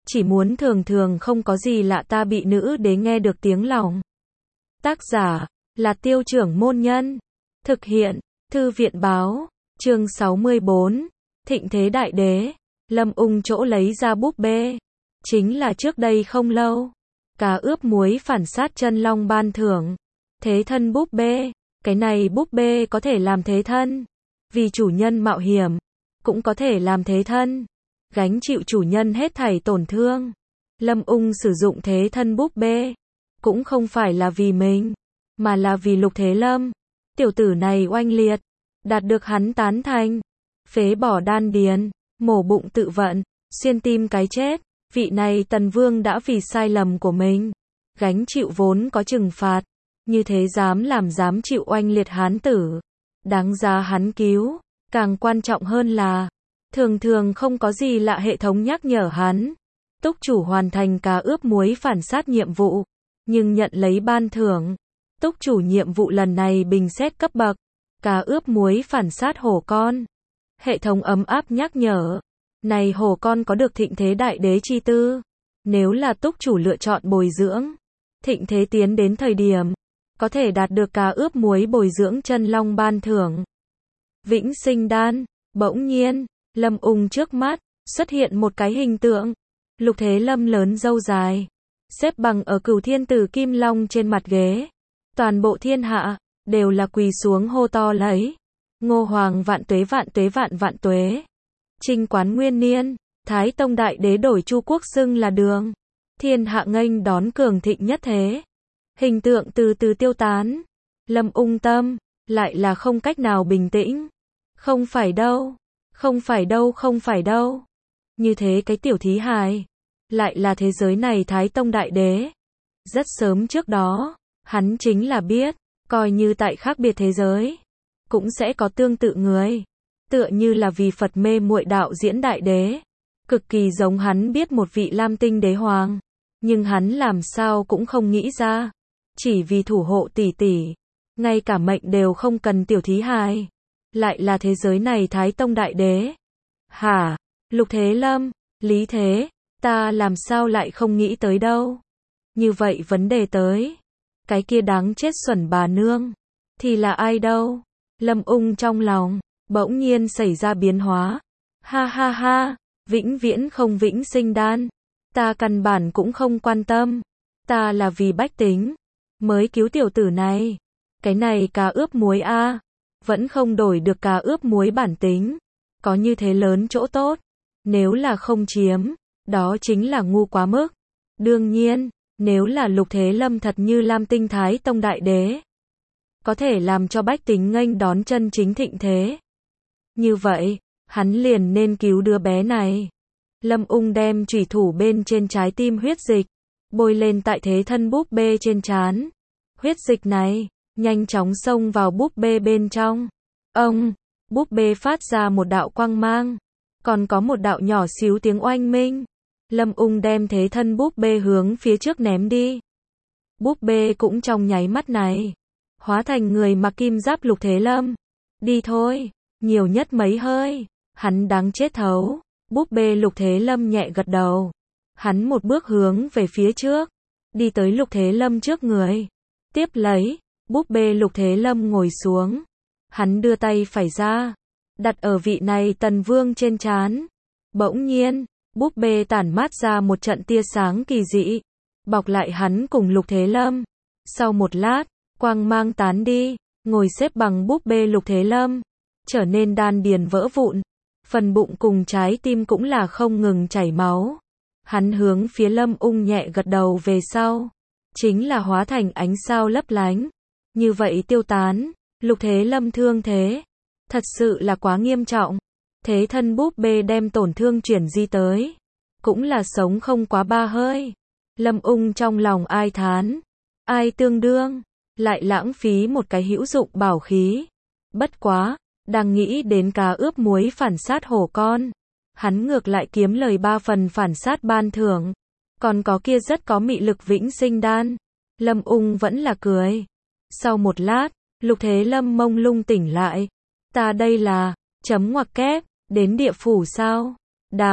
chỉ muốn thường thường không có gì lạ ta bị nữ đế nghe được tiếng lòng. Tác giả là Tiêu Trưởng Môn Nhân. Thực hiện Thư viện Báo. Chương 64. Thịnh thế đại đế. Lâm Ung chỗ lấy ra búp bê. Chính là trước đây không lâu, cá ướp muối phản sát chân long ban thưởng. Thế thân búp bê. Cái này búp bê có thể làm thế thân, vì chủ nhân mạo hiểm, cũng có thể làm thế thân, gánh chịu chủ nhân hết thảy tổn thương. Lâm Ung sử dụng thế thân búp bê, cũng không phải là vì mình, mà là vì Lục Thế Lâm. Tiểu tử này oanh liệt, đạt được hắn tán thành, phế bỏ đan điền, mổ bụng tự vận, xuyên tim cái chết. Vị này Tần Vương đã vì sai lầm của mình, gánh chịu vốn có trừng phạt, như thế dám chịu oanh liệt hán tử, đáng giá hắn cứu. Càng quan trọng hơn là, thường thường không có gì lạ hệ thống nhắc nhở hắn. Túc chủ hoàn thành cá ướp muối phản sát nhiệm vụ, nhưng nhận lấy ban thưởng. Túc chủ nhiệm vụ lần này bình xét cấp bậc, cá ướp muối phản sát hổ con. Hệ thống ấm áp nhắc nhở, này hổ con có được thịnh thế đại đế chi tư. Nếu là túc chủ lựa chọn bồi dưỡng, thịnh thế tiến đến thời điểm, có thể đạt được cá ướp muối bồi dưỡng chân long ban thưởng. Vĩnh sinh đan. Bỗng nhiên, Lâm Ung trước mắt xuất hiện một cái hình tượng. Lục Thế Lâm lớn râu dài, xếp bằng ở Cửu Thiên Tử Kim Long trên mặt ghế. Toàn bộ thiên hạ đều là quỳ xuống hô to lấy: Ngô Hoàng vạn tuế vạn tuế vạn vạn tuế. Trinh Quán Nguyên Niên, Thái Tông đại đế đổi Chu Quốc xưng là đường. Thiên hạ nghênh đón cường thịnh nhất thế. Hình tượng từ từ tiêu tán. Lâm Ung tâm lại là không cách nào bình tĩnh. Không phải đâu, không phải đâu, không phải đâu. Như thế cái tiểu thí hài, lại là thế giới này Thái Tông đại đế. Rất sớm trước đó, hắn chính là biết, coi như tại khác biệt thế giới, cũng sẽ có tương tự người. Tựa như là vì Phật mê muội đạo diễn đại đế, cực kỳ giống hắn biết một vị Lam Tinh đế hoàng, nhưng hắn làm sao cũng không nghĩ ra, chỉ vì thủ hộ tỷ tỷ, ngay cả mệnh đều không cần tiểu thí hài, lại là thế giới này Thái Tông đại đế. Hả? Lục Thế Lâm, Lý Thế, ta làm sao lại không nghĩ tới đâu. Như vậy vấn đề tới, cái kia đáng chết xuẩn bà nương, thì là ai đâu? Lâm Ung trong lòng bỗng nhiên xảy ra biến hóa. Ha ha ha, vĩnh viễn không vĩnh sinh đan, ta căn bản cũng không quan tâm, ta là vì bách tính mới cứu tiểu tử này. Cái này cá ướp muối a, vẫn không đổi được cá ướp muối bản tính, có như thế lớn chỗ tốt, nếu là không chiếm, đó chính là ngu quá mức. Đương nhiên, nếu là Lục Thế Lâm thật như Lam Tinh Thái Tông đại đế, có thể làm cho bách tính nghênh đón chân chính thịnh thế, như vậy, hắn liền nên cứu đứa bé này. Lâm Ung đem chủy thủ bên trên trái tim huyết dịch, bôi lên tại thế thân búp bê trên trán. Huyết dịch này, nhanh chóng xông vào búp bê bên trong. Ông, búp bê phát ra một đạo quang mang, còn có một đạo nhỏ xíu tiếng oanh minh. Lâm Ung đem thế thân búp bê hướng phía trước ném đi. Búp bê cũng trong nháy mắt này, hóa thành người mặc kim giáp Lục Thế Lâm. Đi thôi, nhiều nhất mấy hơi, hắn đáng chết thấu. Búp bê Lục Thế Lâm nhẹ gật đầu. Hắn một bước hướng về phía trước, đi tới Lục Thế Lâm trước người. Tiếp lấy, búp bê Lục Thế Lâm ngồi xuống. Hắn đưa tay phải ra, đặt ở vị này Tần Vương trên trán. Bỗng nhiên, búp bê tản mát ra một trận tia sáng kỳ dị, bọc lại hắn cùng Lục Thế Lâm. Sau một lát, quang mang tán đi, ngồi xếp bằng búp bê Lục Thế Lâm trở nên đan điền vỡ vụn, phần bụng cùng trái tim cũng là không ngừng chảy máu. Hắn hướng phía Lâm Ung nhẹ gật đầu về sau, chính là hóa thành ánh sao lấp lánh, như vậy tiêu tán. Lục Thế Lâm thương thế, thật sự là quá nghiêm trọng. Thế thân búp bê đem tổn thương chuyển di tới, cũng là sống không quá 3 hơi. Lâm Ung trong lòng ai thán, ai tương đương, lại lãng phí một cái hữu dụng bảo khí. Bất quá, đang nghĩ đến cá ướp muối phản sát hổ con, hắn ngược lại kiếm lời 3 phần phản sát ban thưởng, còn có kia rất có mị lực vĩnh sinh đan. Lâm Ung vẫn là cười. Sau một lát, Lục Thế Lâm mông lung tỉnh lại. Ta đây là, chấm ngoặc kép, đến địa phủ sao? Đạp,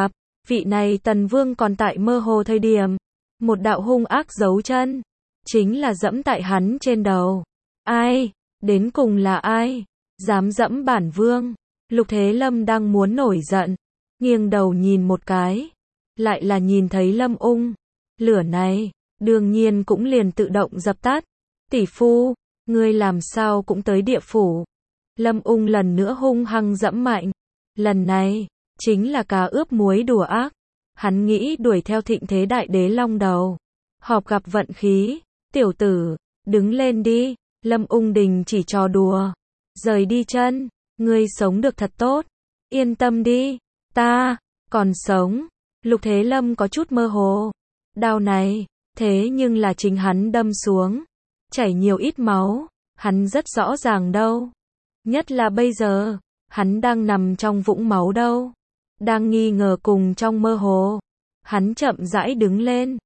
Vị này Tần Vương còn tại mơ hồ thời điểm, một đạo hung ác dấu chân, chính là dẫm tại hắn trên đầu. Ai? Đến cùng là ai? Dám dẫm bản vương? Lục Thế Lâm đang muốn nổi giận, nghiêng đầu nhìn một cái, lại là nhìn thấy Lâm Ung. Lửa này, đương nhiên cũng liền tự động dập tắt. Tỷ phu, ngươi làm sao cũng tới địa phủ. Lâm Ung lần nữa hung hăng dẫm mạnh. Lần này, chính là cá ướp muối đùa ác. Hắn nghĩ đuổi theo Thịnh Thế Đại Đế Long Đầu. Họp gặp vận khí. Tiểu tử, đứng lên đi. Lâm Ung đình chỉ trò đùa. Rời đi chân. Ngươi sống được thật tốt. Yên tâm đi. Ta, còn sống. Lục Thế Lâm có chút mơ hồ. Đao này, thế nhưng là chính hắn đâm xuống. Chảy nhiều ít máu. Hắn rất rõ ràng đâu. Nhất là bây giờ, hắn đang nằm trong vũng máu đâu. Đang nghi ngờ cùng trong mơ hồ. Hắn chậm rãi đứng lên.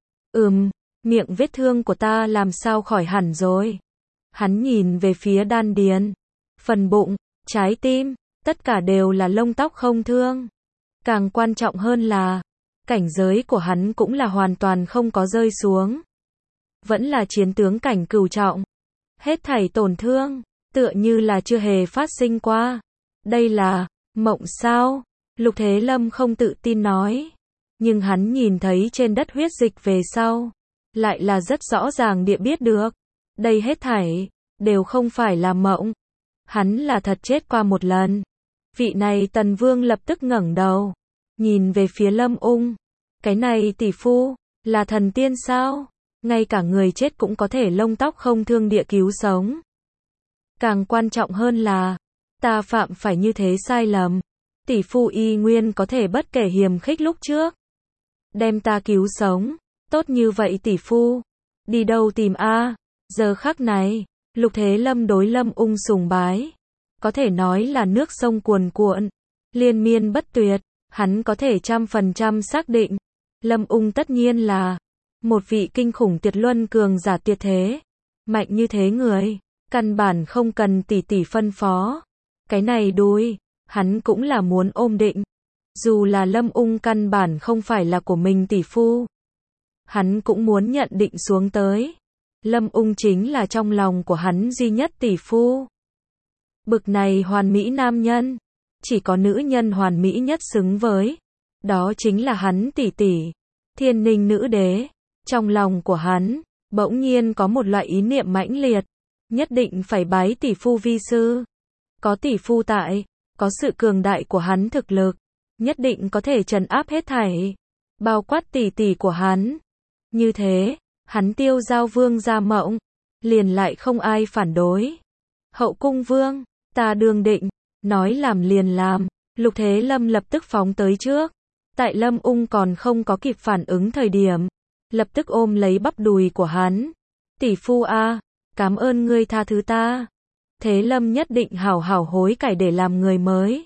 Miệng vết thương của ta làm sao khỏi hẳn rồi. Hắn nhìn về phía đan điền. Phần bụng, trái tim, tất cả đều là lông tóc không thương. Càng quan trọng hơn là, cảnh giới của hắn cũng là hoàn toàn không có rơi xuống. Vẫn là chiến tướng cảnh cửu trọng. Hết thảy tổn thương, tựa như là chưa hề phát sinh qua. Đây là mộng sao? Lục Thế Lâm không tự tin nói. Nhưng hắn nhìn thấy trên đất huyết dịch về sau, lại là rất rõ ràng địa biết được. Đây hết thảy, đều không phải là mộng. Hắn là thật chết qua một lần. Vị này Tần Vương lập tức ngẩng đầu, nhìn về phía Lâm Ung. Cái này tỷ phu, là thần tiên sao? Ngay cả người chết cũng có thể lông tóc không thương địa cứu sống. Càng quan trọng hơn là, ta phạm phải như thế sai lầm. Tỷ phu y nguyên có thể bất kể hiềm khích lúc trước. Đem ta cứu sống. Tốt như vậy tỷ phu. Đi đâu tìm a? Giờ khắc này, Lục Thế Lâm đối Lâm Ung sùng bái. Có thể nói là nước sông cuồn cuộn. Liên miên bất tuyệt. Hắn có thể 100% xác định. Lâm Ung tất nhiên là một vị kinh khủng tuyệt luân cường giả tuyệt thế. Mạnh như thế người. Căn bản không cần tỷ tỷ phân phó. Cái này đuôi, hắn cũng là muốn ôm định. Dù là Lâm Ung căn bản không phải là của mình tỷ phu. Hắn cũng muốn nhận định xuống tới. Lâm Ung chính là trong lòng của hắn duy nhất tỷ phu. Bực này hoàn mỹ nam nhân. Chỉ có nữ nhân hoàn mỹ nhất xứng với. Đó chính là hắn tỷ tỷ. Thiên Ninh nữ đế. Trong lòng của hắn, bỗng nhiên có một loại ý niệm mãnh liệt. Nhất định phải bái tỷ phu vi sư. Có tỷ phu tại, có sự cường đại của hắn thực lực. Nhất định có thể trấn áp hết thảy. Bao quát tỷ tỷ của hắn. Như thế, hắn Tiêu Giao Vương ra mộng. Liền lại không ai phản đối. Hậu cung vương, ta đương định. Nói làm liền làm. Lục Thế Lâm lập tức phóng tới trước. Tại Lâm Ung còn không có kịp phản ứng thời điểm. Lập tức ôm lấy bắp đùi của hắn. Tỷ phu a, cảm ơn ngươi tha thứ ta. Thế Lâm nhất định hảo hảo hối cải để làm người mới.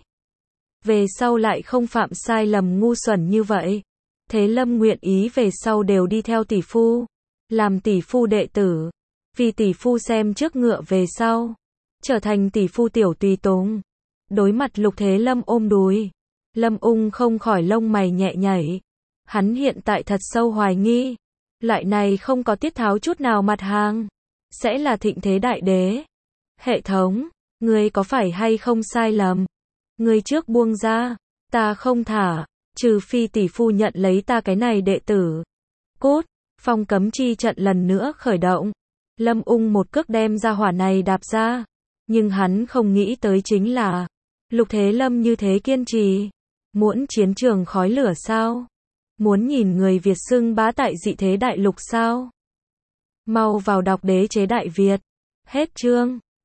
Về sau lại không phạm sai lầm ngu xuẩn như vậy. Thế Lâm nguyện ý về sau đều đi theo tỷ phu. Làm tỷ phu đệ tử. Vì tỷ phu xem trước ngựa về sau. Trở thành tỷ phu tiểu tùy tùng. Đối mặt Lục Thế Lâm ôm đùi. Lâm Ung không khỏi lông mày nhẹ nhảy. Hắn hiện tại thật sâu hoài nghi. Loại này không có tiết tháo chút nào mặt hàng. Sẽ là Thịnh Thế Đại Đế. Hệ thống, ngươi có phải hay không sai lầm? Ngươi trước buông ra. Ta không thả. Trừ phi tỷ phu nhận lấy ta cái này đệ tử. Cốt, phong cấm chi trận lần nữa khởi động. Lâm Ung một cước đem ra hỏa này đạp ra. Nhưng hắn không nghĩ tới chính là Lục Thế Lâm như thế kiên trì. Muốn chiến trường khói lửa sao? Muốn nhìn người Việt xưng bá tại dị thế đại lục sao? Mau vào đọc Đế chế Đại Việt. Hết chương.